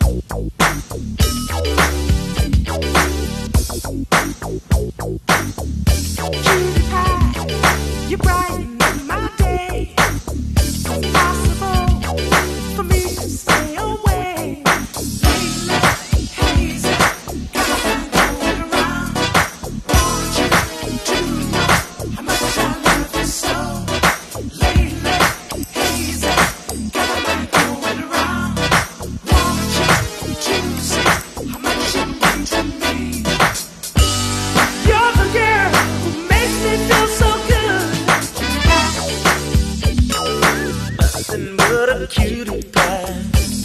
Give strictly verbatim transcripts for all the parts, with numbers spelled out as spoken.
You brighten my day. It's impossible for me to stay away. Lately, hazy, got me going around. Want you to know how much I love you so. Lately, hazy, got me going around. Want you to see how much you mean to me. You're the girl who makes me feel so good. Nothing but a cutie pie.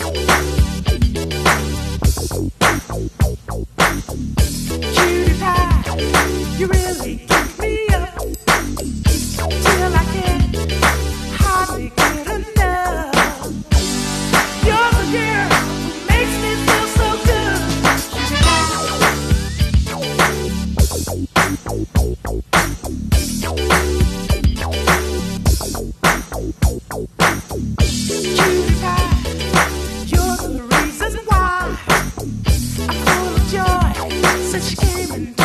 Cutie pie, you really keep me up till I can't hardly get enough. You're the girl who makes me feel so good. Cutie pie, you're the reason why I'm full of joy since you came into